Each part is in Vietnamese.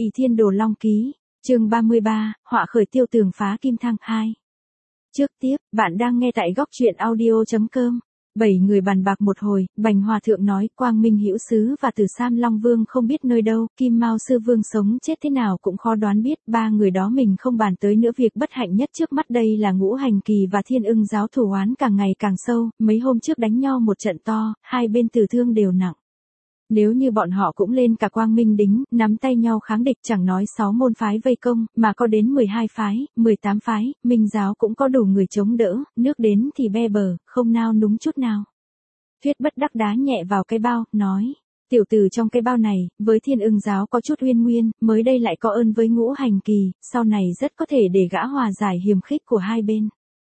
Ỷ Thiên Đồ Long Ký, chương 33, họa khởi tiêu tường phá kim thang 2. Trước tiếp, bạn đang nghe tại góc truyện audio.com. 7 người bàn bạc một hồi, Bành Hòa Thượng nói Quang Minh Hữu Sứ và Từ Sam Long Vương không biết nơi đâu, Kim Mao Sư Vương sống chết thế nào cũng khó đoán biết, ba người đó mình không bàn tới nữa. Việc bất hạnh nhất trước mắt đây là Ngũ Hành Kỳ và Thiên Ưng giáo thù oán càng ngày càng sâu, mấy hôm trước đánh nhau một trận to, hai bên tử thương đều nặng. Nếu như bọn họ cũng lên cả Quang Minh Đính, nắm tay nhau kháng địch, chẳng nói 6 môn phái vây công, mà có đến 12 phái, 18 phái, Minh giáo cũng có đủ người chống đỡ, nước đến thì be bờ, không nao núng chút nào. Thuyết Bất Đắc đá nhẹ vào cái bao, nói, tiểu tử trong cái bao này, với Thiên Ưng giáo có chút uyên nguyên, mới đây lại có ơn với Ngũ Hành Kỳ, sau này rất có thể để gã hòa giải hiềm khích của hai bên.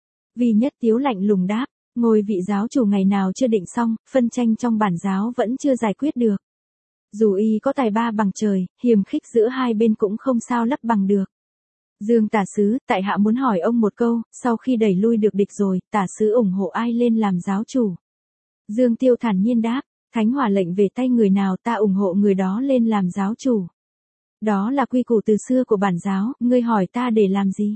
Vi Nhất Tiếu lạnh lùng đáp. Ngôi vị giáo chủ ngày nào chưa định xong, phân tranh trong bản giáo vẫn chưa giải quyết được. Dù y có tài ba bằng trời, hiềm khích giữa hai bên cũng không sao lấp bằng được. Dương Tả Sứ, tại hạ muốn hỏi ông một câu, sau khi đẩy lui được địch rồi, Tả Sứ ủng hộ ai lên làm giáo chủ? Dương Tiêu thản nhiên đáp, Thánh Hỏa lệnh về tay người nào ta ủng hộ người đó lên làm giáo chủ. Đó là quy củ từ xưa của bản giáo, ngươi hỏi ta để làm gì?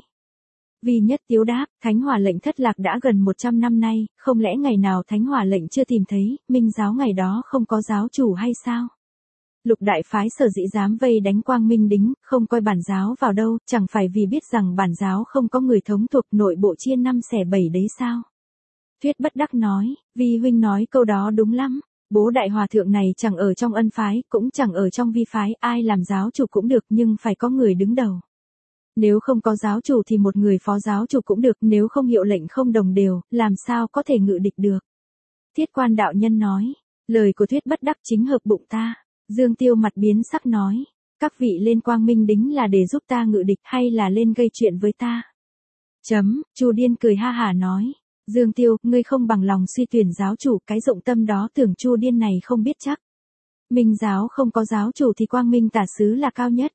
Vi Nhất Tiếu đáp, Thánh Hỏa lệnh thất lạc đã gần 100 năm nay, không lẽ ngày nào Thánh Hỏa lệnh chưa tìm thấy, Minh giáo ngày đó không có giáo chủ hay sao? Lục đại phái sở dĩ dám vây đánh Quang Minh Đính, không coi bản giáo vào đâu, chẳng phải vì biết rằng bản giáo không có người thống thuộc nội bộ chia 5 xẻ 7 đấy sao? Thuyết Bất Đắc nói, Vi huynh nói câu đó đúng lắm. Bố đại hòa thượng này chẳng ở trong ân phái, cũng chẳng ở trong vi phái, ai làm giáo chủ cũng được nhưng phải có người đứng đầu. Nếu không có giáo chủ thì một người phó giáo chủ cũng được, nếu không hiệu lệnh không đồng đều, làm sao có thể ngự địch được. Thiết Quan đạo nhân nói, lời của Thuyết Bất Đắc chính hợp bụng ta. Dương Tiêu mặt biến sắc nói, các vị lên Quang Minh Đính là để giúp ta ngự địch hay là lên gây chuyện với ta? Chu Điên cười ha hả nói, Dương Tiêu, ngươi không bằng lòng suy tuyển giáo chủ, cái dụng tâm đó tưởng Chu Điên này không biết chắc. Minh giáo không có giáo chủ thì Quang Minh Tả Sứ là cao nhất.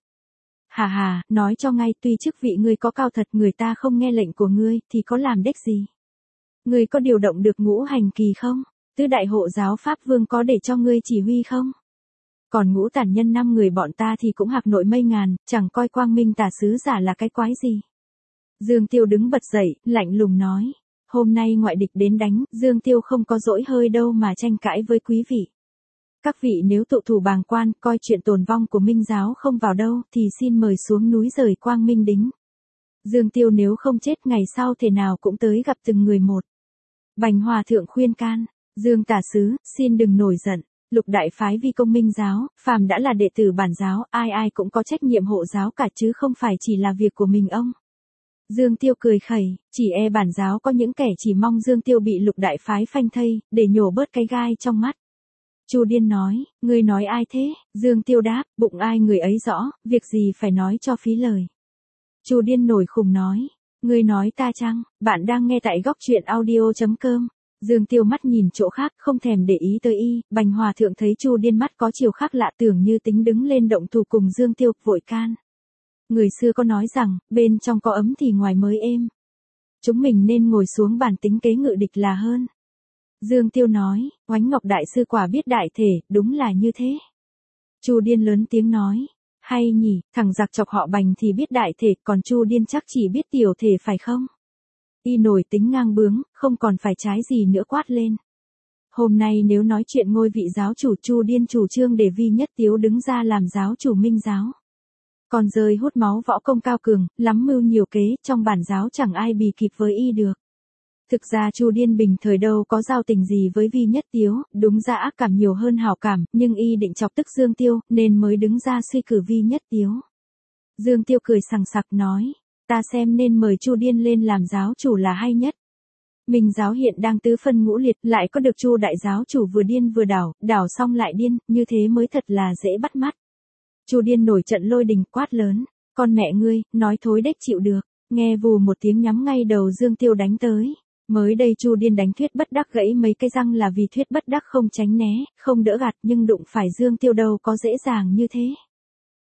Hà, nói cho ngay, tuy chức vị ngươi có cao thật, người ta không nghe lệnh của ngươi, thì có làm đếch gì? Ngươi có điều động được Ngũ Hành Kỳ không? Tứ đại hộ giáo Pháp Vương có để cho ngươi chỉ huy không? Còn Ngũ Tản Nhân 5 người bọn ta thì cũng hạc nội mây ngàn, chẳng coi Quang Minh Tả Sứ giả là cái quái gì. Dương Tiêu đứng bật dậy, lạnh lùng nói, hôm nay ngoại địch đến đánh, Dương Tiêu không có dỗi hơi đâu mà tranh cãi với quý vị. Các vị nếu tụ thủ bàng quan, coi chuyện tồn vong của Minh giáo không vào đâu, thì xin mời xuống núi rời Quang Minh Đính. Dương Tiêu nếu không chết ngày sau thể nào cũng tới gặp từng người một. Bành Hòa Thượng khuyên can, Dương Tả Sứ, xin đừng nổi giận. Lục đại phái vi công Minh giáo, phàm đã là đệ tử bản giáo, ai cũng có trách nhiệm hộ giáo cả chứ không phải chỉ là việc của mình ông. Dương Tiêu cười khẩy, chỉ e bản giáo có những kẻ chỉ mong Dương Tiêu bị lục đại phái phanh thây, để nhổ bớt cái gai trong mắt. Chu Điên nói, ngươi nói ai thế? Dương Tiêu đáp, bụng ai người ấy rõ, việc gì phải nói cho phí lời. Chu Điên nổi khùng nói, ngươi nói ta chăng? Bạn đang nghe tại góc truyện audio.com. Dương Tiêu mắt nhìn chỗ khác, không thèm để ý tới y. Bành Hòa Thượng thấy Chu Điên mắt có chiều khác lạ, tưởng như tính đứng lên động thủ cùng Dương Tiêu, vội can. Người xưa có nói rằng, bên trong có ấm thì ngoài mới êm. Chúng mình nên ngồi xuống bàn tính kế ngự địch là hơn. Dương Tiêu nói, Oánh Ngọc Đại Sư quả biết đại thể, đúng là như thế. Chu Điên lớn tiếng nói, hay nhỉ, thằng giặc chọc họ Bành thì biết đại thể, còn Chu Điên chắc chỉ biết tiểu thể phải không? Y nổi tính ngang bướng, không còn phải trái gì nữa quát lên. Hôm nay nếu nói chuyện ngôi vị giáo chủ, Chu Điên chủ trương để Vi Nhất Tiếu đứng ra làm giáo chủ Minh giáo. Còn rơi hút máu võ công cao cường, lắm mưu nhiều kế, trong bản giáo chẳng ai bì kịp với y được. Thực ra Chu Điên bình thời đâu có giao tình gì với Vi Nhất Tiếu, đúng ra ác cảm nhiều hơn hảo cảm, nhưng y định chọc tức Dương Tiêu, nên mới đứng ra suy cử Vi Nhất Tiếu. Dương Tiêu cười sằng sặc nói, ta xem nên mời Chu Điên lên làm giáo chủ là hay nhất. Minh giáo hiện đang tứ phân ngũ liệt, lại có được Chu đại giáo chủ vừa điên vừa đảo, đảo xong lại điên, như thế mới thật là dễ bắt mắt. Chu Điên nổi trận lôi đình quát lớn, con mẹ ngươi, nói thối đếch chịu được, nghe vù một tiếng nhắm ngay đầu Dương Tiêu đánh tới. Mới đây Chu Điên đánh Thuyết Bất Đắc gãy mấy cái răng là vì Thuyết Bất Đắc không tránh né, không đỡ gạt, nhưng đụng phải Dương Tiêu đâu có dễ dàng như thế.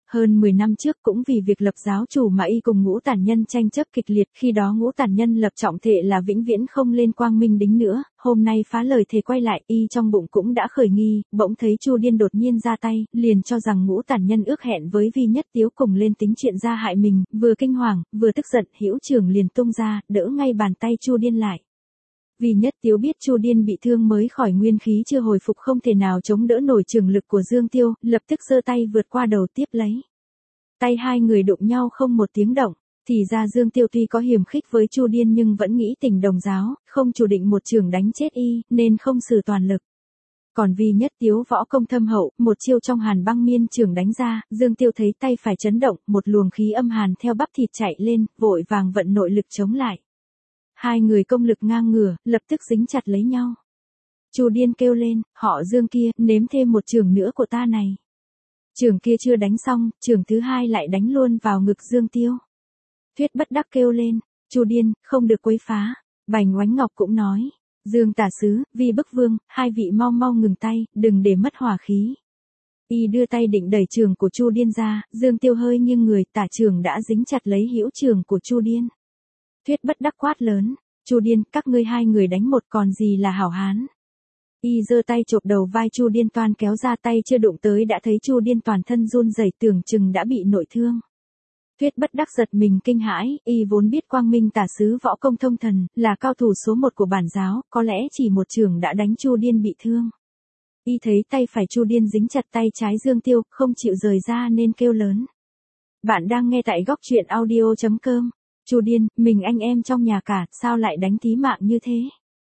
Hơn 10 năm trước cũng vì việc lập giáo chủ mà y cùng Ngũ Tản Nhân tranh chấp kịch liệt, khi đó Ngũ Tản Nhân lập trọng thệ là vĩnh viễn không lên Quang Minh Đính nữa, hôm nay phá lời thề quay lại, y trong bụng cũng đã khởi nghi, bỗng thấy Chu Điên đột nhiên ra tay, liền cho rằng Ngũ Tản Nhân ước hẹn với Vi Nhất Tiếu cùng lên tính chuyện ra hại mình, vừa kinh hoàng, vừa tức giận, hữu trưởng liền tung ra, đỡ ngay bàn tay Chu Điên lại. Vi Nhất Tiếu biết Chu Điên bị thương mới khỏi nguyên khí chưa hồi phục không thể nào chống đỡ nổi trường lực của Dương Tiêu, lập tức giơ tay vượt qua đầu tiếp lấy. Tay hai người đụng nhau không một tiếng động, thì ra Dương Tiêu tuy có hiềm khích với Chu Điên nhưng vẫn nghĩ tình đồng giáo, không chủ định một trường đánh chết y, nên không sử toàn lực. Còn Vi Nhất Tiếu võ công thâm hậu, một chiêu trong Hàn Băng Miên trường đánh ra, Dương Tiêu thấy tay phải chấn động, một luồng khí âm hàn theo bắp thịt chạy lên, vội vàng vận nội lực chống lại. Hai người công lực ngang ngửa, lập tức dính chặt lấy nhau. Chu Điên kêu lên, họ Dương kia, nếm thêm một trường nữa của ta này. Trường kia chưa đánh xong, trường thứ hai lại đánh luôn vào ngực Dương Tiêu. Thuyết Bất Đắc kêu lên, Chu Điên, không được quấy phá. Bành Oánh Ngọc cũng nói, Dương Tả Sứ, Vi Bức Vương, hai vị mau mau ngừng tay, đừng để mất hỏa khí. Y đưa tay định đẩy trường của Chu Điên ra, Dương Tiêu hơi nghiêng người, tả trường đã dính chặt lấy hữu trường của Chu Điên. Thuyết Bất Đắc quát lớn, Chu Điên, các ngươi hai người đánh một còn gì là hảo hán. Y giơ tay chộp đầu vai Chu Điên toan kéo ra, tay chưa đụng tới đã thấy Chu Điên toàn thân run rẩy, tưởng chừng đã bị nội thương. Thuyết Bất Đắc giật mình kinh hãi, y vốn biết Quang Minh Tả Sứ võ công thông thần, là cao thủ số một của bản giáo, có lẽ chỉ một trường đã đánh Chu Điên bị thương. Y thấy tay phải Chu Điên dính chặt tay trái Dương Tiêu, không chịu rời ra nên kêu lớn. Bạn đang nghe tại góc truyện audio.com. Chu Điên, mình anh em trong nhà cả, sao lại đánh tí mạng như thế?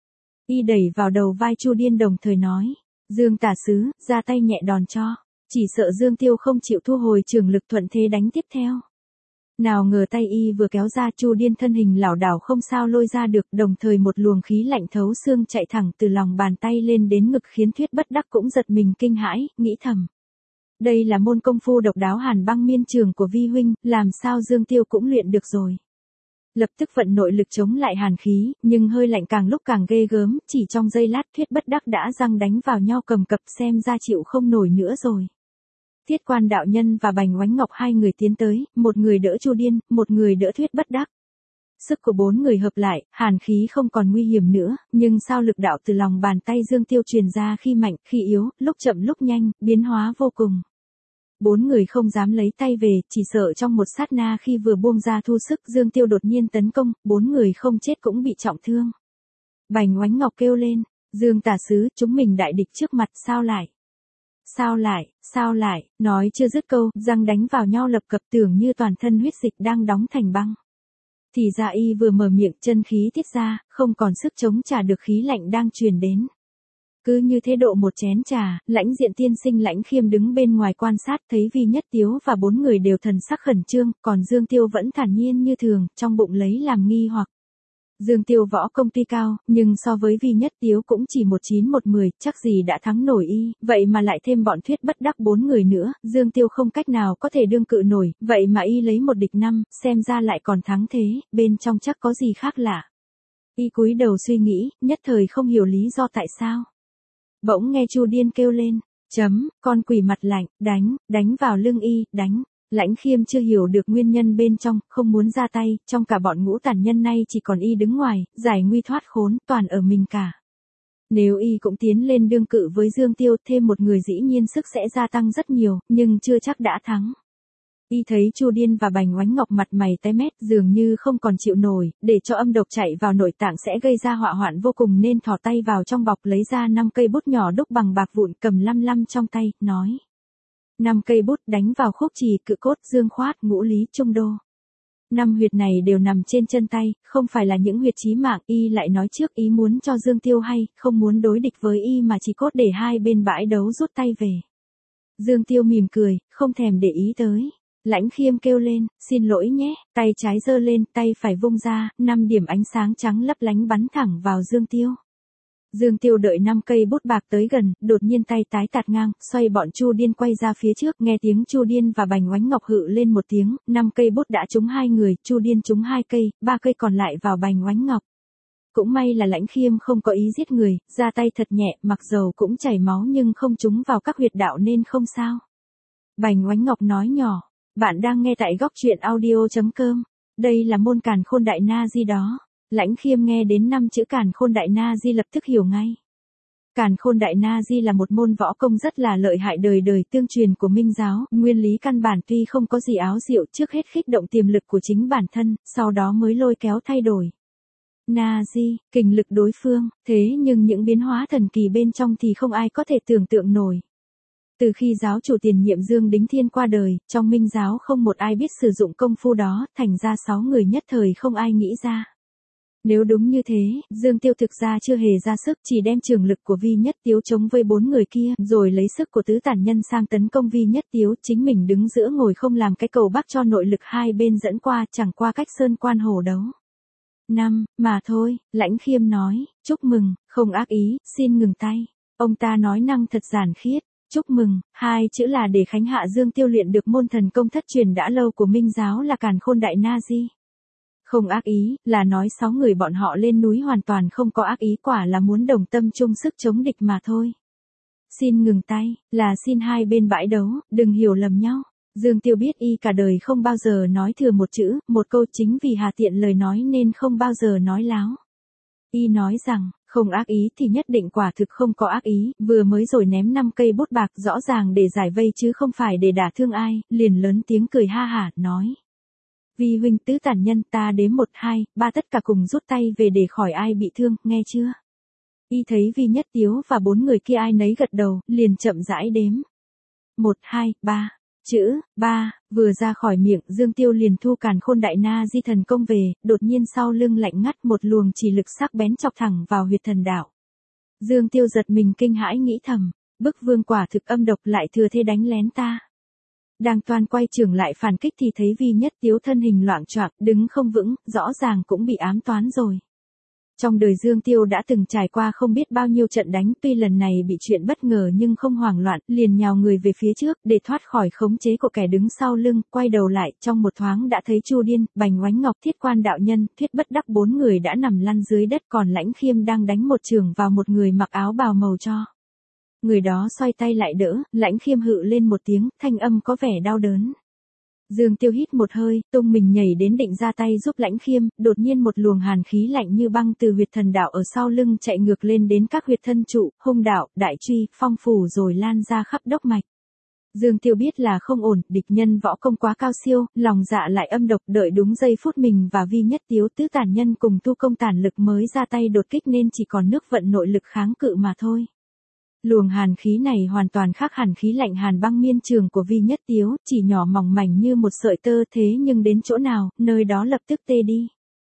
Y đẩy vào đầu vai Chu Điên đồng thời nói, Dương Tả Sứ, ra tay nhẹ đòn cho. Chỉ sợ Dương Tiêu không chịu thu hồi trường lực, thuận thế đánh tiếp theo. Nào ngờ tay y vừa kéo ra, Chu Điên thân hình lảo đảo không sao lôi ra được, đồng thời một luồng khí lạnh thấu xương chạy thẳng từ lòng bàn tay lên đến ngực khiến Thuyết Bất Đắc cũng giật mình kinh hãi, nghĩ thầm. Đây là môn công phu độc đáo Hàn Băng Miên trường của Vi huynh, làm sao Dương Tiêu cũng luyện được rồi. Lập tức vận nội lực chống lại hàn khí, nhưng hơi lạnh càng lúc càng ghê gớm, chỉ trong giây lát Thuyết Bất Đắc đã răng đánh vào nhau cầm cập, xem ra chịu không nổi nữa rồi. Thiết Quan đạo nhân và Bành Oánh Ngọc hai người tiến tới, một người đỡ Chu Điên, một người đỡ Thuyết Bất Đắc. Sức của bốn người hợp lại, hàn khí không còn nguy hiểm nữa, nhưng sao lực đạo từ lòng bàn tay Dương Tiêu truyền ra khi mạnh, khi yếu, lúc chậm lúc nhanh, biến hóa vô cùng. Bốn người không dám lấy tay về, chỉ sợ trong một sát na khi vừa buông ra thu sức Dương Tiêu đột nhiên tấn công, bốn người không chết cũng bị trọng thương. Bành Oánh Ngọc kêu lên, Dương Tả Sứ, chúng mình đại địch trước mặt, sao lại? Sao lại, nói chưa dứt câu, răng đánh vào nhau lập cập, tưởng như toàn thân huyết dịch đang đóng thành băng. Thì ra y vừa mở miệng, chân khí tiết ra, không còn sức chống trả được khí lạnh đang truyền đến. Cứ như thế độ một chén trà, Lãnh Diện tiên sinh Lãnh Khiêm đứng bên ngoài quan sát, thấy Vi Nhất Tiếu và bốn người đều thần sắc khẩn trương, còn Dương Tiêu vẫn thản nhiên như thường, trong bụng lấy làm nghi hoặc. Dương Tiêu võ công tuy cao, nhưng so với Vi Nhất Tiếu cũng chỉ một 9 một 10, chắc gì đã thắng nổi y, vậy mà lại thêm bọn Thuyết Bất Đắc bốn người nữa, Dương Tiêu không cách nào có thể đương cự nổi, vậy mà y lấy một địch 5, xem ra lại còn thắng thế, bên trong chắc có gì khác lạ. Y cúi đầu suy nghĩ, nhất thời không hiểu lý do tại sao. Bỗng nghe Chu Điên kêu lên, con quỷ mặt lạnh, đánh vào lưng y, đánh. Lãnh Khiêm chưa hiểu được nguyên nhân bên trong, không muốn ra tay, trong cả bọn Ngũ Tản Nhân nay chỉ còn y đứng ngoài, giải nguy thoát khốn, toàn ở mình cả. Nếu y cũng tiến lên đương cự với Dương Tiêu, thêm một người dĩ nhiên sức sẽ gia tăng rất nhiều, nhưng chưa chắc đã thắng. Y thấy Chu Điên và Bành Oánh Ngọc mặt mày tái mét, dường như không còn chịu nổi, để cho âm độc chạy vào nội tạng sẽ gây ra họa hoạn vô cùng nên thò tay vào trong bọc lấy ra 5 cây bút nhỏ đúc bằng bạc vụn, cầm lăm trong tay, nói. 5 cây bút đánh vào khúc trì, cự cốt, dương khoát, ngũ lý, trung đô. 5 huyệt này đều nằm trên chân tay, không phải là những huyệt chí mạng, y lại nói trước ý muốn cho Dương Tiêu hay, không muốn đối địch với y mà chỉ cốt để hai bên bãi đấu rút tay về. Dương Tiêu mỉm cười, không thèm để ý tới. Lãnh Khiêm kêu lên, xin lỗi nhé, tay trái giơ lên, tay phải vung ra, 5 điểm ánh sáng trắng lấp lánh bắn thẳng vào Dương Tiêu. Dương Tiêu đợi 5 cây bút bạc tới gần, đột nhiên tay tái tạt ngang, xoay bọn Chu Điên quay ra phía trước, nghe tiếng Chu Điên và Bành Oánh Ngọc hự lên một tiếng, 5 cây bút đã trúng 2 người, Chu Điên trúng 2 cây, 3 cây còn lại vào Bành Oánh Ngọc. Cũng may là Lãnh Khiêm không có ý giết người, ra tay thật nhẹ, mặc dầu cũng chảy máu nhưng không trúng vào các huyệt đạo nên không sao. Bành Oánh Ngọc nói nhỏ, Bạn đang nghe tại góc truyện audio.com. Đây là môn Càn Khôn Đại Na Di đó. Lãnh Khiêm nghe đến 5 chữ Càn Khôn Đại Na Di lập tức hiểu ngay. Càn Khôn Đại Na Di là một môn võ công rất là lợi hại đời đời tương truyền của Minh giáo, nguyên lý căn bản tuy không có gì áo diệu, trước hết khích động tiềm lực của chính bản thân, sau đó mới lôi kéo thay đổi. Na Di, kình lực đối phương, thế nhưng những biến hóa thần kỳ bên trong thì không ai có thể tưởng tượng nổi. Từ khi giáo chủ tiền nhiệm Dương Đính Thiên qua đời, trong Minh giáo không một ai biết sử dụng công phu đó, thành ra 6 người nhất thời không ai nghĩ ra. Nếu đúng như thế, Dương Tiêu thực ra chưa hề ra sức, chỉ đem trường lực của Vi Nhất Tiếu chống với 4 người kia, rồi lấy sức của tứ tản nhân sang tấn công Vi Nhất Tiếu, chính mình đứng giữa ngồi không làm cái cầu bắc cho nội lực hai bên dẫn qua, chẳng qua cách sơn quan hổ đấu. Mà thôi, Lãnh Khiêm nói, chúc mừng, không ác ý, xin ngừng tay. Ông ta nói năng thật giản khiết. Chúc mừng, hai chữ là để khánh hạ Dương Tiêu luyện được môn thần công thất truyền đã lâu của Minh giáo là Càn Khôn Đại Na Di. Không ác ý, là nói 6 người bọn họ lên núi hoàn toàn không có ác ý, quả là muốn đồng tâm chung sức chống địch mà thôi. Xin ngừng tay, là xin hai bên bãi đấu, đừng hiểu lầm nhau. Dương Tiêu biết y cả đời không bao giờ nói thừa một chữ, một câu, chính vì hà tiện lời nói nên không bao giờ nói láo. Y nói rằng, không ác ý thì nhất định quả thực không có ác ý, vừa mới rồi ném 5 cây bút bạc rõ ràng để giải vây chứ không phải để đả thương ai, liền lớn tiếng cười ha hả, nói. Vi huynh tứ tản nhân, ta đếm 1, 2, 3 tất cả cùng rút tay về để khỏi ai bị thương, nghe chưa? Y thấy Vi Nhất Tiếu và 4 người kia ai nấy gật đầu, liền chậm rãi đếm. 1, 2, 3. Chữ 3 vừa ra khỏi miệng, Dương Tiêu liền thu Càn Khôn Đại Na Di thần công về, đột nhiên sau lưng lạnh ngắt một luồng chỉ lực sắc bén chọc thẳng vào huyệt thần đạo. Dương Tiêu giật mình kinh hãi nghĩ thầm, bức vương quả thực âm độc, lại thừa thế đánh lén ta. Đang toan quay trường lại phản kích thì thấy Vi Nhất Tiếu thân hình loạng choạng, đứng không vững, rõ ràng cũng bị ám toán rồi. Trong đời Dương Tiêu đã từng trải qua không biết bao nhiêu trận đánh, tuy lần này bị chuyện bất ngờ nhưng không hoảng loạn, liền nhào người về phía trước, để thoát khỏi khống chế của kẻ đứng sau lưng, quay đầu lại, trong một thoáng đã thấy Chu Điên, Bành Oánh Ngọc, Thiết Quan đạo nhân, Thuyết Bất Đắc, 4 người đã nằm lăn dưới đất, còn Lãnh Khiêm đang đánh một chưởng vào một người mặc áo bào màu cho. Người đó xoay tay lại đỡ, Lãnh Khiêm hự lên một tiếng, thanh âm có vẻ đau đớn. Dương Tiêu hít một hơi, tung mình nhảy đến định ra tay giúp Lãnh Khiêm, đột nhiên một luồng hàn khí lạnh như băng từ huyệt thần đạo ở sau lưng chạy ngược lên đến các huyệt thân trụ, hung đạo, đại truy, phong phủ rồi lan ra khắp đốc mạch. Dương Tiêu biết là không ổn, địch nhân võ công quá cao siêu, lòng dạ lại âm độc, đợi đúng giây phút mình và Vi Nhất Tiếu tứ tản nhân cùng tu công tản lực mới ra tay đột kích nên chỉ còn nước vận nội lực kháng cự mà thôi. Luồng hàn khí này hoàn toàn khác hàn khí lạnh hàn băng miên trường của Vi Nhất Tiếu, chỉ nhỏ mỏng mảnh như một sợi tơ, thế nhưng đến chỗ nào, nơi đó lập tức tê đi.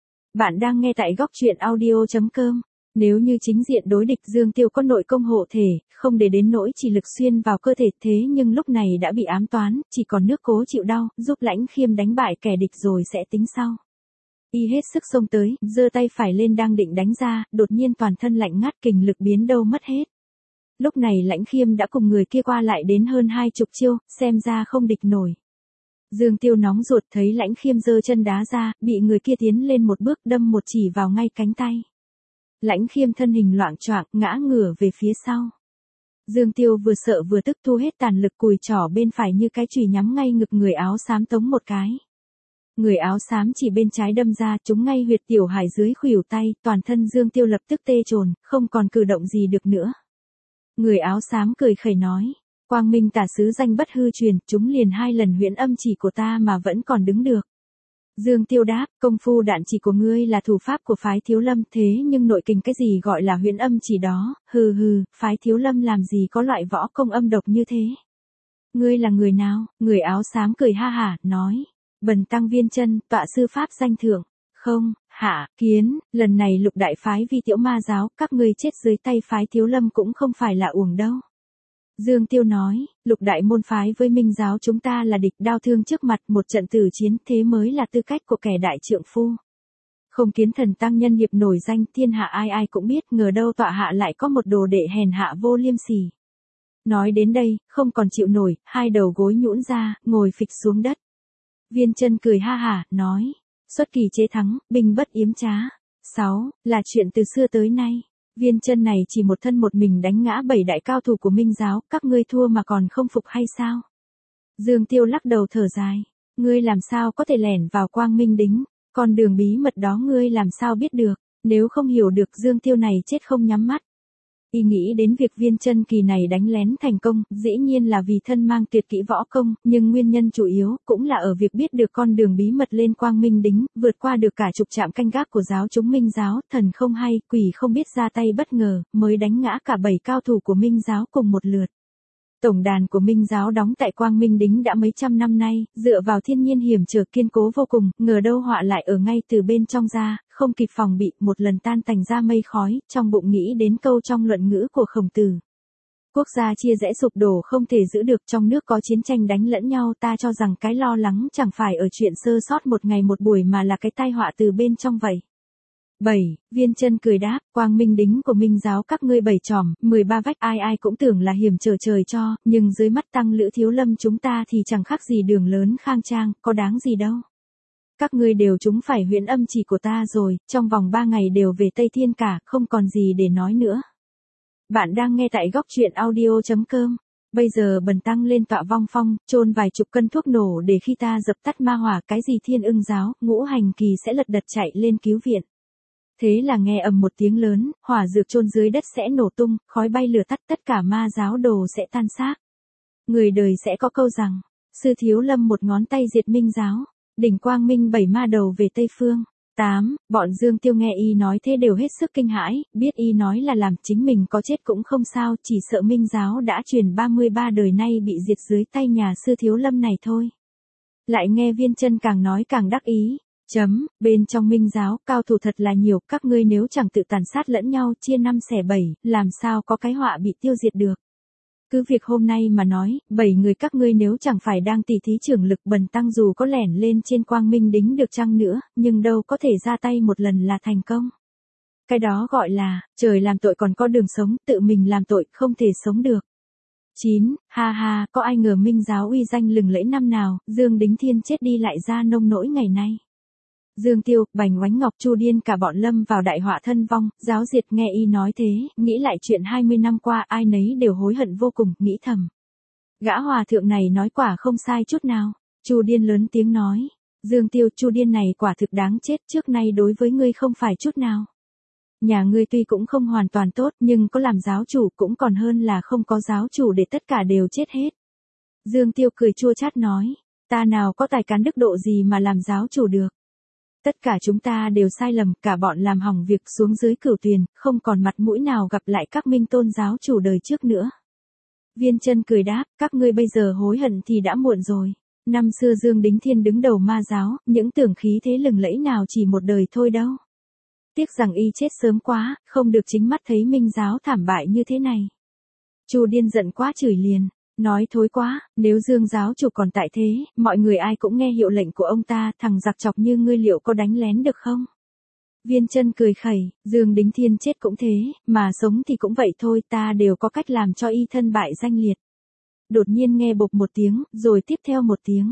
Bạn đang nghe tại góc truyện audio.com. Nếu như chính diện đối địch, Dương Tiêu có nội công hộ thể, không để đến nỗi chỉ lực xuyên vào cơ thể, thế nhưng lúc này đã bị ám toán, chỉ còn nước cố chịu đau, giúp Lãnh Khiêm đánh bại kẻ địch rồi sẽ tính sau. Y hết sức xông tới, giơ tay phải lên đang định đánh ra, đột nhiên toàn thân lạnh ngắt, kình lực biến đâu mất hết. Lúc này Lãnh Khiêm đã cùng người kia qua lại đến hơn 20 chiêu, xem ra không địch nổi. Dương Tiêu nóng ruột thấy Lãnh Khiêm giơ chân đá ra, bị người kia tiến lên một bước đâm một chỉ vào ngay cánh tay. Lãnh Khiêm thân hình loạng choạng, ngã ngửa về phía sau. Dương Tiêu vừa sợ vừa tức thu hết tàn lực, cùi trỏ bên phải như cái chùy nhắm ngay ngực người áo xám tống một cái. Người áo xám chỉ bên trái đâm ra, trúng ngay huyệt tiểu hải dưới khuỷu tay, toàn thân Dương Tiêu lập tức tê trồn, không còn cử động gì được nữa. Người áo xám cười khẩy nói, Quang Minh tả sứ danh bất hư truyền, chúng liền 2 lần huyễn âm chỉ của ta mà vẫn còn đứng được. Dương Tiêu đáp, công phu đạn chỉ của ngươi là thủ pháp của phái Thiếu Lâm, thế nhưng nội kình cái gì gọi là huyễn âm chỉ đó, phái Thiếu Lâm làm gì có loại võ công âm độc như thế. Ngươi là người nào? Người áo xám cười ha hả, nói, Bần tăng Viên Chân, tọa sư pháp danh thượng. Không, hạ, kiến, lần này Lục đại phái Vi Tiễu Ma giáo, các ngươi chết dưới tay phái Thiếu Lâm cũng không phải là uổng đâu. Dương Tiêu nói, Lục đại môn phái với Minh giáo chúng ta là địch, đao thương trước mặt, một trận tử chiến, thế mới là tư cách của kẻ đại trượng phu. Không kiến thần tăng nhân hiệp nổi danh, thiên hạ ai ai cũng biết, ngờ đâu tọa hạ lại có một đồ đệ hèn hạ vô liêm sỉ. Nói đến đây, không còn chịu nổi, 2 đầu gối nhũn ra, ngồi phịch xuống đất. Viên Chân cười ha hả, nói, xuất kỳ chế thắng, binh bất yếm trá. 6. Là chuyện từ xưa tới nay. Viên Chân này chỉ một thân một mình đánh ngã 7 đại cao thủ của Minh giáo, các ngươi thua mà còn không phục hay sao? Dương Tiêu lắc đầu thở dài. Ngươi làm sao có thể lẻn vào Quang Minh Đính, con đường bí mật đó ngươi làm sao biết được, nếu không hiểu được Dương Tiêu này chết không nhắm mắt. Y nghĩ đến việc Viên Chân Kỳ này đánh lén thành công, dĩ nhiên là vì thân mang tuyệt kỹ võ công, nhưng nguyên nhân chủ yếu cũng là ở việc biết được con đường bí mật lên Quang Minh Đính, vượt qua được cả chục trạm canh gác của giáo chúng Minh giáo, thần không hay, quỷ không biết ra tay bất ngờ, mới đánh ngã cả 7 cao thủ của Minh giáo cùng một lượt. Tổng đàn của Minh giáo đóng tại Quang Minh Đính đã mấy trăm năm nay, dựa vào thiên nhiên hiểm trở kiên cố vô cùng, ngờ đâu họa lại ở ngay từ bên trong ra, không kịp phòng bị, một lần tan tành ra mây khói, trong bụng nghĩ đến câu trong luận ngữ của Khổng Tử. Quốc gia chia rẽ sụp đổ không thể giữ được, trong nước có chiến tranh đánh lẫn nhau, ta cho rằng cái lo lắng chẳng phải ở chuyện sơ sót một ngày một buổi mà là cái tai họa từ bên trong vậy. 7. Viên Chân cười đáp, Quang Minh Đính của Minh giáo các ngươi 7 chòm, 13 vách ai ai cũng tưởng là hiểm trở trời cho, nhưng dưới mắt Tăng Lữ Thiếu Lâm chúng ta thì chẳng khác gì đường lớn khang trang, có đáng gì đâu. Các ngươi đều trúng phải huyễn âm chỉ của ta rồi, trong vòng 3 ngày đều về Tây Thiên cả, không còn gì để nói nữa. Bạn đang nghe tại góc truyện audio.com. Bây giờ bần tăng lên tọa vong phong, chôn vài chục cân thuốc nổ để khi ta dập tắt ma hỏa cái gì Thiên Ưng giáo, Ngũ Hành Kỳ sẽ lật đật chạy lên cứu viện. Thế là nghe ầm một tiếng lớn, hỏa dược chôn dưới đất sẽ nổ tung, khói bay lửa tắt, tất cả ma giáo đồ sẽ tan xác. Người đời sẽ có câu rằng, sư Thiếu Lâm một ngón tay diệt Minh giáo, đỉnh Quang Minh 7 ma đầu về Tây Phương. 8. Bọn Dương Tiêu nghe y nói thế đều hết sức kinh hãi, biết y nói là làm chính mình có chết cũng không sao, chỉ sợ Minh giáo đã truyền 33 đời nay bị diệt dưới tay nhà sư Thiếu Lâm này thôi. Lại nghe Viên Chân càng nói càng đắc ý. Bên trong Minh giáo, cao thủ thật là nhiều, các ngươi nếu chẳng tự tàn sát lẫn nhau, chia 5 xẻ 7, làm sao có cái họa bị tiêu diệt được. Cứ việc hôm nay mà nói, 7 người các ngươi nếu chẳng phải đang tỉ thí trưởng lực, bần tăng dù có lẻn lên trên Quang Minh Đính được chăng nữa, nhưng đâu có thể ra tay một lần là thành công. Cái đó gọi là, trời làm tội còn có đường sống, tự mình làm tội không thể sống được. 9. Ha ha, có ai ngờ Minh giáo uy danh lừng lẫy năm nào, Dương Đính Thiên chết đi lại ra nông nỗi ngày nay. Dương Tiêu, Bành Oánh Ngọc, Chu Điên cả bọn lâm vào đại họa thân vong, giáo diệt nghe y nói thế, nghĩ lại chuyện 20 năm qua ai nấy đều hối hận vô cùng, nghĩ thầm. Gã hòa thượng này nói quả không sai chút nào. Chu Điên lớn tiếng nói, Dương Tiêu, Chu Điên này quả thực đáng chết, trước nay đối với ngươi không phải chút nào. Nhà ngươi tuy cũng không hoàn toàn tốt nhưng có làm giáo chủ cũng còn hơn là không có giáo chủ để tất cả đều chết hết. Dương Tiêu cười chua chát nói, ta nào có tài cán đức độ gì mà làm giáo chủ được. Tất cả chúng ta đều sai lầm, cả bọn làm hỏng việc xuống dưới Cửu Tuyền, không còn mặt mũi nào gặp lại các Minh tôn giáo chủ đời trước nữa. Viên Chân cười đáp, các ngươi bây giờ hối hận thì đã muộn rồi. Năm xưa Dương Đính Thiên đứng đầu ma giáo, những tưởng khí thế lừng lẫy nào chỉ một đời thôi đâu. Tiếc rằng y chết sớm quá, không được chính mắt thấy Minh giáo thảm bại như thế này. Chu Điên giận quá chửi liền. Nói thối quá, nếu Dương giáo chủ còn tại thế, mọi người ai cũng nghe hiệu lệnh của ông ta, thằng giặc chọc như ngươi liệu có đánh lén được không? Viên Chân cười khẩy, Dương Đính Thiên chết cũng thế, mà sống thì cũng vậy thôi, ta đều có cách làm cho y thân bại danh liệt. Đột nhiên nghe bộp một tiếng, rồi tiếp theo một tiếng.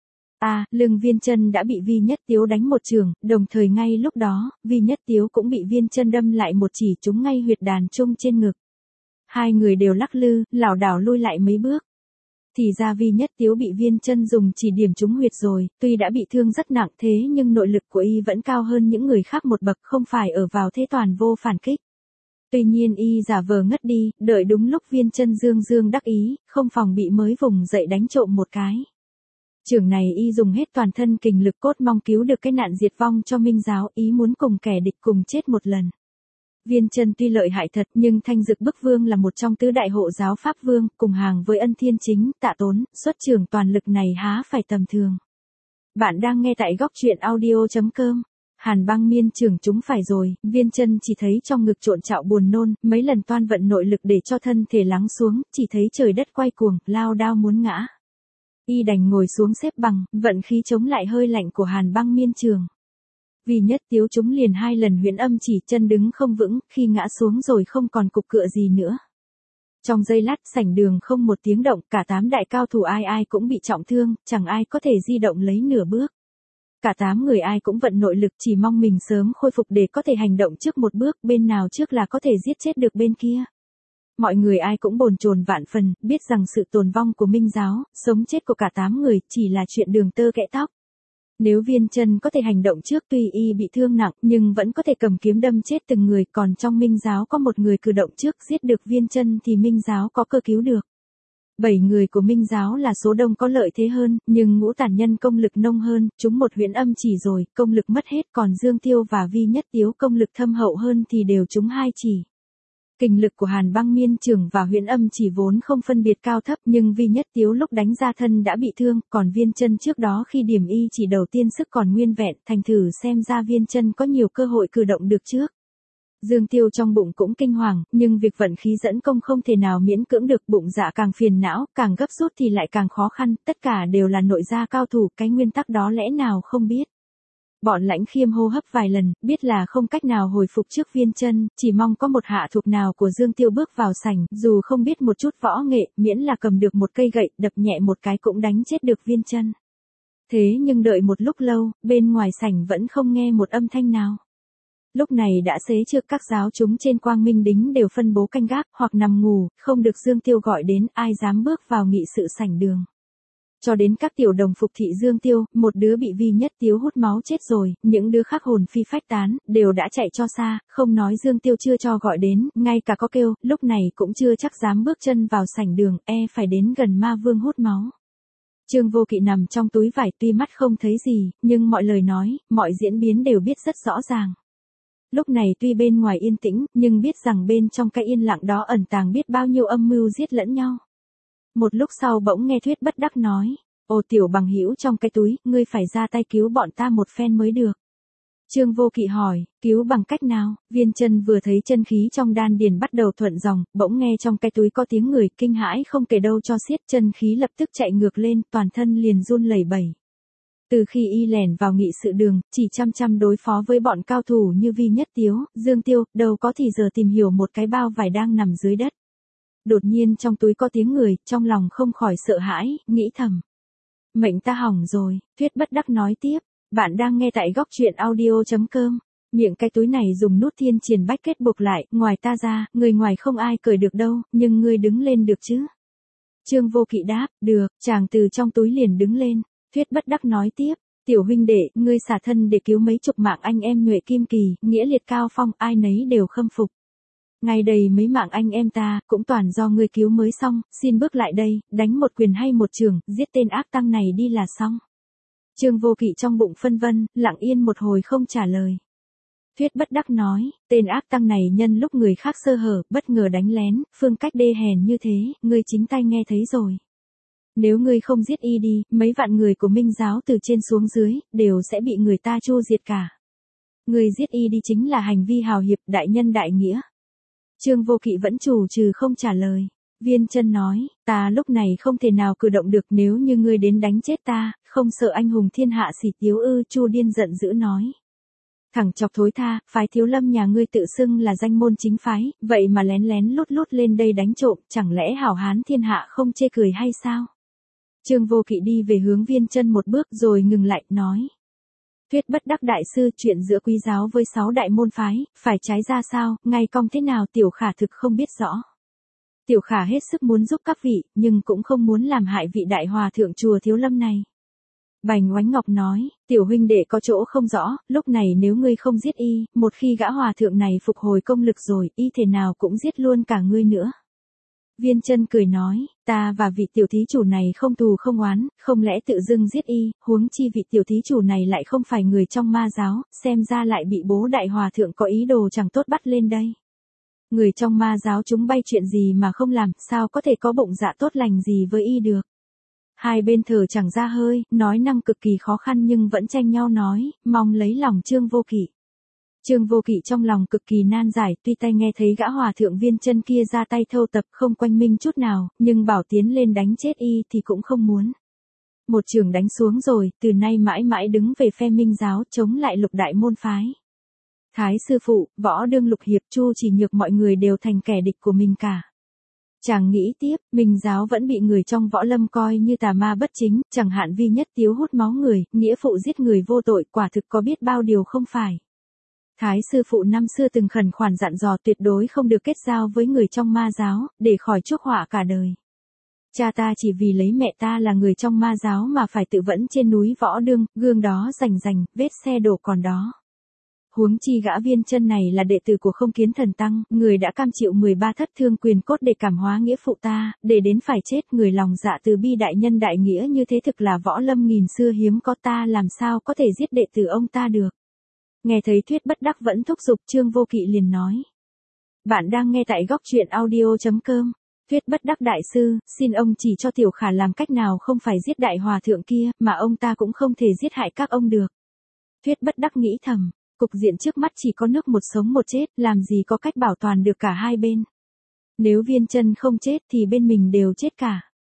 Lưng Viên Chân đã bị Vi Nhất Tiếu đánh một trường, đồng thời ngay lúc đó, Vi Nhất Tiếu cũng bị Viên Chân đâm lại một chỉ trúng ngay huyệt đàn trung trên ngực. Hai người đều lắc lư, lảo đảo lui lại mấy bước. Thì ra Vi Nhất Tiếu bị Viên Chân dùng chỉ điểm trúng huyệt rồi, tuy đã bị thương rất nặng thế nhưng nội lực của y vẫn cao hơn những người khác một bậc, không phải ở vào thế toàn vô phản kích. Tuy nhiên y giả vờ ngất đi, đợi đúng lúc Viên Chân dương đắc ý, không phòng bị mới vùng dậy đánh trộm một cái. Trường này y dùng hết toàn thân kình lực cốt mong cứu được cái nạn diệt vong cho Minh giáo, ý muốn cùng kẻ địch cùng chết một lần. Viên Chân tuy lợi hại thật nhưng Thanh Dực Bức Vương là một trong tứ đại hộ giáo Pháp Vương, cùng hàng với Ân Thiên Chính, Tạ Tốn, xuất trường toàn lực này há phải tầm thường. Bạn đang nghe tại góc truyện audio.com. Hàn Băng Miên trường chúng phải rồi, Viên Chân chỉ thấy trong ngực trộn trạo buồn nôn, mấy lần toan vận nội lực để cho thân thể lắng xuống, chỉ thấy trời đất quay cuồng, lao đao muốn ngã. Y đành ngồi xuống xếp bằng, vận khí chống lại hơi lạnh của Hàn Băng Miên trường. Vi Nhất Tiếu chúng liền 2 lần huyễn âm chỉ, chân đứng không vững, khi ngã xuống rồi không còn cục cựa gì nữa. Trong giây lát sảnh đường không một tiếng động, cả 8 đại cao thủ ai ai cũng bị trọng thương, chẳng ai có thể di động lấy nửa bước. Cả 8 người ai cũng vận nội lực, chỉ mong mình sớm khôi phục để có thể hành động trước một bước, bên nào trước là có thể giết chết được bên kia. Mọi người ai cũng bồn chồn vạn phần, biết rằng sự tồn vong của Minh giáo, sống chết của cả 8 người chỉ là chuyện đường tơ kẽ tóc. Nếu Viên Chân có thể hành động trước tuy y bị thương nặng nhưng vẫn có thể cầm kiếm đâm chết từng người, còn trong Minh giáo có một người cử động trước giết được Viên Chân thì Minh giáo có cơ cứu được. 7 người của Minh giáo là số đông có lợi thế hơn, nhưng Ngũ Tản Nhân công lực nông hơn, chúng một huyễn âm chỉ rồi, công lực mất hết, còn Dương Tiêu và Vi Nhất Tiếu công lực thâm hậu hơn thì đều trúng 2 chỉ. Kình lực của Hàn Băng Miên Trưởng và huyễn âm chỉ vốn không phân biệt cao thấp, nhưng Vi Nhất Tiếu lúc đánh ra thân đã bị thương, còn Viên Chân trước đó khi điểm y chỉ đầu tiên sức còn nguyên vẹn, thành thử xem ra Viên Chân có nhiều cơ hội cử động được trước. Dương Tiêu trong bụng cũng kinh hoàng, nhưng việc vận khí dẫn công không thể nào miễn cưỡng được, bụng dạ càng phiền não, càng gấp rút thì lại càng khó khăn, tất cả đều là nội gia cao thủ, cái nguyên tắc đó lẽ nào không biết. Bọn Lãnh Khiêm hô hấp vài lần, biết là không cách nào hồi phục trước Viên Chân, chỉ mong có một hạ thuộc nào của Dương Tiêu bước vào sảnh, dù không biết một chút võ nghệ, miễn là cầm được một cây gậy, đập nhẹ một cái cũng đánh chết được Viên Chân. Thế nhưng đợi một lúc lâu, bên ngoài sảnh vẫn không nghe một âm thanh nào. Lúc này đã xế trước các giáo chúng trên Quang Minh Đính đều phân bố canh gác, hoặc nằm ngủ, không được Dương Tiêu gọi đến, ai dám bước vào nghị sự sảnh đường. Cho đến các tiểu đồng phục thị Dương Tiêu, một đứa bị Vi Nhất Tiếu hút máu chết rồi, những đứa khác hồn phi phách tán, đều đã chạy cho xa, không nói Dương Tiêu chưa cho gọi đến, ngay cả có kêu, lúc này cũng chưa chắc dám bước chân vào sảnh đường, phải đến gần ma vương hút máu. Trương Vô Kỵ nằm trong túi vải, tuy mắt không thấy gì, nhưng mọi lời nói, mọi diễn biến đều biết rất rõ ràng. Lúc này tuy bên ngoài yên tĩnh, nhưng biết rằng bên trong cái yên lặng đó ẩn tàng biết bao nhiêu âm mưu giết lẫn nhau. Một lúc sau bỗng nghe Thuyết Bất Đắc nói, "Ồ tiểu bằng hữu trong cái túi, ngươi phải ra tay cứu bọn ta một phen mới được." Trương Vô Kỵ hỏi, cứu bằng cách nào? Viên Chân vừa thấy chân khí trong đan điền bắt đầu thuận dòng, bỗng nghe trong cái túi có tiếng người, kinh hãi không kể đâu cho xiết, chân khí lập tức chạy ngược lên, toàn thân liền run lẩy bẩy. Từ khi y lẻn vào nghị sự đường, chỉ chăm đối phó với bọn cao thủ như Vi Nhất Tiếu, Dương Tiêu, đâu có thì giờ tìm hiểu một cái bao vải đang nằm dưới đất. Đột nhiên trong túi có tiếng người, trong lòng không khỏi sợ hãi, nghĩ thầm. Mệnh ta hỏng rồi, Thuyết Bất Đắc nói tiếp, bạn đang nghe tại góc truyện audio.com. Miệng cái túi này dùng nút thiên triền bách kết buộc lại, ngoài ta ra, người ngoài không ai cởi được đâu, nhưng ngươi đứng lên được chứ? Trương Vô Kỵ đáp, được, chàng từ trong túi liền đứng lên. Thuyết Bất Đắc nói tiếp, tiểu huynh đệ, ngươi xả thân để cứu mấy chục mạng anh em nhuệ kim kỳ, nghĩa liệt cao phong, ai nấy đều khâm phục. Ngay đây mấy mạng anh em ta, cũng toàn do ngươi cứu mới xong, xin bước lại đây, đánh một quyền hay một trường, giết tên ác tăng này đi là xong. Trương Vô Kỵ trong bụng phân vân, lặng yên một hồi không trả lời. Thuyết Bất Đắc nói, tên ác tăng này nhân lúc người khác sơ hở, bất ngờ đánh lén, phương cách đê hèn như thế, ngươi chính tay nghe thấy rồi. Nếu ngươi không giết y đi, mấy vạn người của Minh giáo từ trên xuống dưới, đều sẽ bị người ta chu diệt cả. Ngươi giết y đi chính là hành vi hào hiệp, đại nhân đại nghĩa. Trương Vô Kỵ vẫn chủ trừ không trả lời. Viên Chân nói, ta lúc này không thể nào cử động được, nếu như ngươi đến đánh chết ta, không sợ anh hùng thiên hạ xỉ tiếu ư? Chu Điên giận dữ nói. Thằng chọc thối tha, phái Thiếu Lâm nhà ngươi tự xưng là danh môn chính phái, vậy mà lén lén lút lút lên đây đánh trộm, chẳng lẽ hảo hán thiên hạ không chê cười hay sao? Trương Vô Kỵ đi về hướng Viên Chân một bước rồi ngừng lại, nói. Thuyết Bất Đắc đại sư, chuyện giữa quý giáo với 6 đại môn phái, phải trái ra sao, ngay cong thế nào Tiểu Khả thực không biết rõ. Tiểu Khả hết sức muốn giúp các vị, nhưng cũng không muốn làm hại vị đại hòa thượng chùa Thiếu Lâm này. Bành Oánh Ngọc nói, tiểu huynh đệ có chỗ không rõ, lúc này nếu ngươi không giết y, một khi gã hòa thượng này phục hồi công lực rồi, y thể nào cũng giết luôn cả ngươi nữa. Viên Chân cười nói, ta và vị tiểu thí chủ này không thù không oán, không lẽ tự dưng giết y, huống chi vị tiểu thí chủ này lại không phải người trong ma giáo, xem ra lại bị bố đại hòa thượng có ý đồ chẳng tốt bắt lên đây. Người trong ma giáo chúng bay chuyện gì mà không làm, sao có thể có bụng dạ tốt lành gì với y được. Hai bên thở chẳng ra hơi, nói năng cực kỳ khó khăn nhưng vẫn tranh nhau nói, mong lấy lòng Trương Vô Kỵ. Trương Vô Kỵ trong lòng cực kỳ nan giải, tuy tay nghe thấy gã hòa thượng Viên Chân kia ra tay thâu tập không quanh minh chút nào, nhưng bảo tiến lên đánh chết y thì cũng không muốn. Một trường đánh xuống rồi, từ nay mãi mãi đứng về phe Minh giáo, chống lại Lục đại môn phái. Thái sư phụ, Võ Đương Lục hiệp, Chu Chỉ Nhược mọi người đều thành kẻ địch của mình cả. Chàng nghĩ tiếp, Minh giáo vẫn bị người trong võ lâm coi như tà ma bất chính, chẳng hạn Vi Nhất Tiếu hút máu người, nghĩa phụ giết người vô tội, quả thực có biết bao điều không phải. Thái sư phụ năm xưa từng khẩn khoản dặn dò tuyệt đối không được kết giao với người trong ma giáo, để khỏi chuốc họa cả đời. Cha ta chỉ vì lấy mẹ ta là người trong ma giáo mà phải tự vẫn trên núi Võ Đương, gương đó rành rành, vết xe đổ còn đó. Huống chi gã Viên Chân này là đệ tử của Không Kiến Thần Tăng, người đã cam chịu 13 thất thương quyền cốt để cảm hóa nghĩa phụ ta, để đến phải chết, người lòng dạ từ bi đại nhân đại nghĩa như thế thực là võ lâm nghìn xưa hiếm có, ta làm sao có thể giết đệ tử ông ta được. Nghe thấy Thuyết Bất Đắc vẫn thúc giục, Trương Vô Kỵ liền nói. Bạn đang nghe tại góc truyện audio.com. Thuyết Bất Đắc đại sư, xin ông chỉ cho Tiểu Khả làm cách nào không phải giết đại hòa thượng kia, mà ông ta cũng không thể giết hại các ông được. Thuyết Bất Đắc nghĩ thầm, cục diện trước mắt chỉ có nước một sống một chết, làm gì có cách bảo toàn được cả hai bên. Nếu Viên Chân không chết thì bên mình đều chết cả.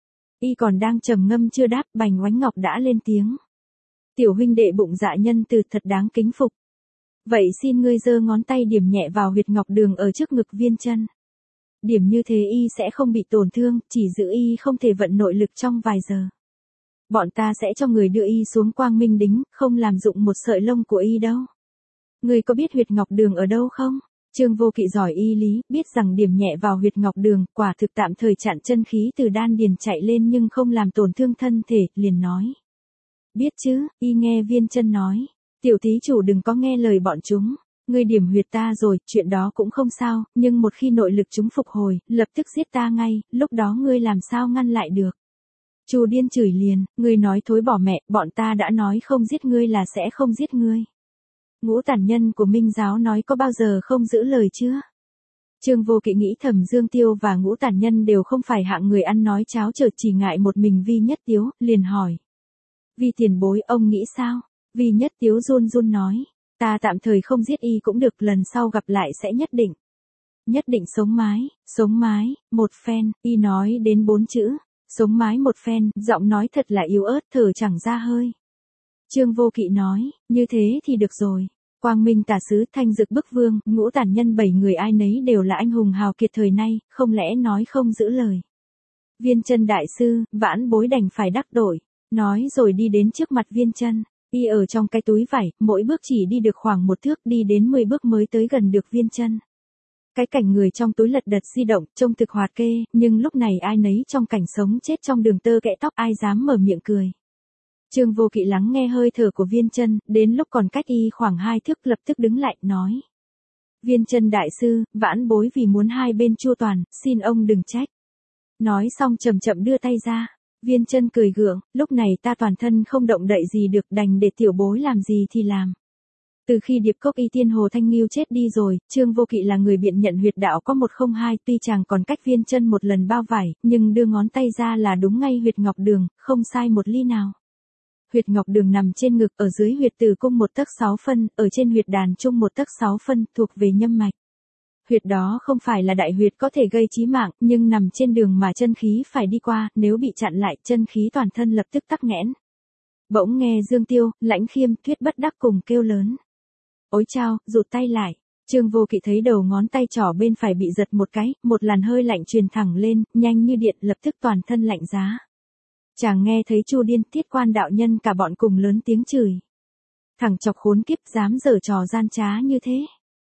Y còn đang trầm ngâm chưa đáp, Bành Oánh Ngọc đã lên tiếng. Tiểu huynh đệ bụng dạ nhân từ thật đáng kính phục. Vậy xin ngươi giơ ngón tay điểm nhẹ vào huyệt ngọc đường ở trước ngực Viên Chân. Điểm như thế y sẽ không bị tổn thương, chỉ giữ y không thể vận nội lực trong vài giờ. Bọn ta sẽ cho người đưa y xuống Quang Minh Đính, không làm dụng một sợi lông của y đâu. Ngươi có biết huyệt ngọc đường ở đâu không? Trương Vô Kỵ giỏi y lý, biết rằng điểm nhẹ vào huyệt ngọc đường, quả thực tạm thời chặn chân khí từ đan điền chạy lên nhưng không làm tổn thương thân thể, liền nói. Biết chứ, y nghe Viên Chân nói. Tiểu thí chủ đừng có nghe lời bọn chúng. Ngươi điểm huyệt ta rồi, chuyện đó cũng không sao, nhưng một khi nội lực chúng phục hồi, lập tức giết ta ngay, lúc đó ngươi làm sao ngăn lại được. Chu Điên chửi liền, ngươi nói thối bỏ mẹ, bọn ta đã nói không giết ngươi là sẽ không giết ngươi. Ngũ tản nhân của Minh giáo nói có bao giờ không giữ lời chưa? Trương Vô Kỵ nghĩ thầm Dương Tiêu và Ngũ tản nhân đều không phải hạng người ăn nói cháo chở, chỉ ngại một mình Vi Nhất Tiếu, liền hỏi. Vi tiền bối, ông nghĩ sao? Vi Nhất Tiếu run run nói. Ta tạm thời không giết y cũng được, lần sau gặp lại sẽ nhất định. Nhất định sống mái, một phen, y nói đến 4 chữ. Sống mái một phen, giọng nói thật là yếu ớt, thở chẳng ra hơi. Trương Vô Kỵ nói, như thế thì được rồi. Quang Minh Tả Sứ, Thanh Dực Bức Vương, Ngũ Tản Nhân 7 người ai nấy đều là anh hùng hào kiệt thời nay, không lẽ nói không giữ lời. Viên Chân đại sư, vãn bối đành phải đắc tội. Nói rồi đi đến trước mặt Viên Chân. Y ở trong cái túi vải, mỗi bước chỉ đi được khoảng 1 thước, đi đến 10 bước mới tới gần được Viên Chân. Cái cảnh người trong túi lật đật di động, trông thực hoạt kê, nhưng lúc này ai nấy trong cảnh sống chết trong đường tơ kẽ tóc, ai dám mở miệng cười. Trương Vô Kỵ lắng nghe hơi thở của Viên Chân, đến lúc còn cách y khoảng 2 thước lập tức đứng lại, nói. Viên Chân đại sư, vãn bối vì muốn hai bên chu toàn, xin ông đừng trách. Nói xong chậm chậm đưa tay ra. Viên Chân cười gượng, lúc này ta toàn thân không động đậy gì được, đành để tiểu bối làm gì thì làm. Từ khi Điệp Cốc Y Tiên Hồ Thanh Nghiêu chết đi rồi, Trương Vô Kỵ là người biện nhận huyệt đạo có 102, tuy chàng còn cách Viên Chân một lần bao vải, nhưng đưa ngón tay ra là đúng ngay huyệt ngọc đường, không sai một ly nào. Huyệt ngọc đường nằm trên ngực, ở dưới huyệt tử cung 1 tấc 6 phân, ở trên huyệt đàn trung 1 tấc 6 phân, thuộc về nhâm mạch. Huyệt đó không phải là đại huyệt có thể gây chí mạng, nhưng nằm trên đường mà chân khí phải đi qua, nếu bị chặn lại, chân khí toàn thân lập tức tắc nghẽn. Bỗng nghe Dương Tiêu, Lãnh Khiêm, Thuyết Bất Đắc cùng kêu lớn. Ôi chao, rụt tay lại. Trương Vô Kỵ thấy đầu ngón tay trỏ bên phải bị giật một cái, một làn hơi lạnh truyền thẳng lên, nhanh như điện, lập tức toàn thân lạnh giá. Chàng nghe thấy Chu Điên, Tiết Quan đạo nhân cả bọn cùng lớn tiếng chửi. Thằng chọc khốn kiếp, dám giở trò gian trá như thế.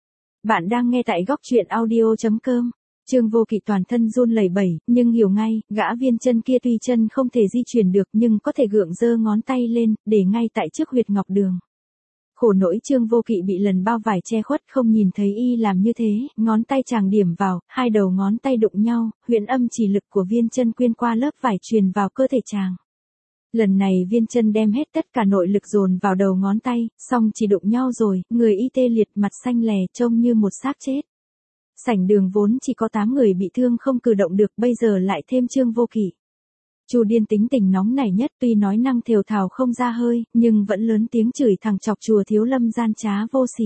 Bạn đang nghe tại góc truyện audio.com. Trương Vô Kỵ toàn thân run lẩy bẩy, nhưng hiểu ngay, gã Viên Chân kia tuy chân không thể di chuyển được nhưng có thể gượng giơ ngón tay lên, để ngay tại trước huyệt ngọc đường. Khổ nỗi Trương Vô Kỵ bị lần bao vải che khuất, không nhìn thấy y làm như thế, ngón tay chàng điểm vào, hai đầu ngón tay đụng nhau, huyễn âm chỉ lực của Viên Chân quyên qua lớp vải truyền vào cơ thể chàng. Lần này Viên Chân đem hết tất cả nội lực dồn vào đầu ngón tay, xong chỉ đụng nhau rồi, người y tê liệt, mặt xanh lè, trông như một xác chết. Sảnh đường vốn chỉ có 8 người bị thương không cử động được, bây giờ lại thêm Trương Vô Kỵ. Chu Điên tính tình nóng nảy nhất, tuy nói năng thều thào không ra hơi, nhưng vẫn lớn tiếng chửi thằng chọc chùa Thiếu Lâm gian trá vô sỉ.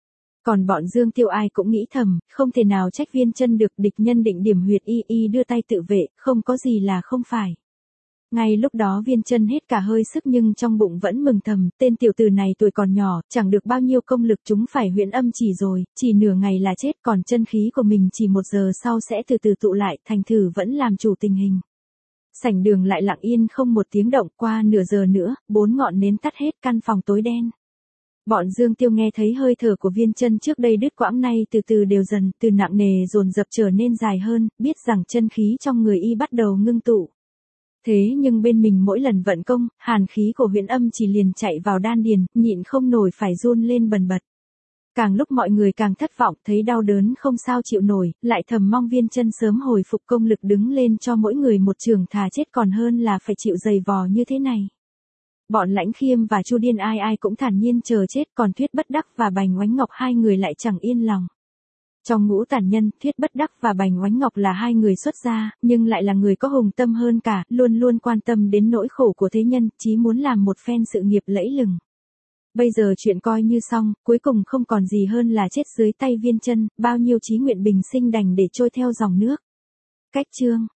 Còn bọn Dương Tiêu ai cũng nghĩ thầm, không thể nào trách Viên Chân được, địch nhân định điểm huyệt y đưa tay tự vệ, không có gì là không phải. Ngay lúc đó Viên Chân hết cả hơi sức nhưng trong bụng vẫn mừng thầm, tên tiểu tử này tuổi còn nhỏ, chẳng được bao nhiêu công lực chúng phải huyễn âm chỉ rồi, chỉ nửa ngày là chết, còn chân khí của mình chỉ 1 giờ sau sẽ từ từ tụ lại, thành thử vẫn làm chủ tình hình. Sảnh đường lại lặng yên không một tiếng động, qua nửa giờ nữa, 4 ngọn nến tắt hết, căn phòng tối đen. Bọn Dương Tiêu nghe thấy hơi thở của Viên Chân trước đây đứt quãng nay từ từ đều dần, từ nặng nề dồn dập trở nên dài hơn, biết rằng chân khí trong người y bắt đầu ngưng tụ. Thế nhưng bên mình mỗi lần vận công, hàn khí của Huyễn Âm chỉ liền chạy vào đan điền, nhịn không nổi phải run lên bần bật. Càng lúc mọi người càng thất vọng, thấy đau đớn không sao chịu nổi, lại thầm mong Viên Chân sớm hồi phục công lực đứng lên cho mỗi người một trường, thà chết còn hơn là phải chịu dày vò như thế này. Bọn Lãnh Khiêm và Chu Điên ai ai cũng thản nhiên chờ chết, còn Thuyết Bất Đắc và Bành Oánh Ngọc hai người lại chẳng yên lòng. Trong ngũ tàn nhân, Thuyết Bất Đắc và Bành Oánh Ngọc là hai người xuất gia, nhưng lại là người có hùng tâm hơn cả, luôn luôn quan tâm đến nỗi khổ của thế nhân, chí muốn làm một phen sự nghiệp lẫy lừng. Bây giờ chuyện coi như xong, cuối cùng không còn gì hơn là chết dưới tay Viên Chân, bao nhiêu chí nguyện bình sinh đành để trôi theo dòng nước. Cách chương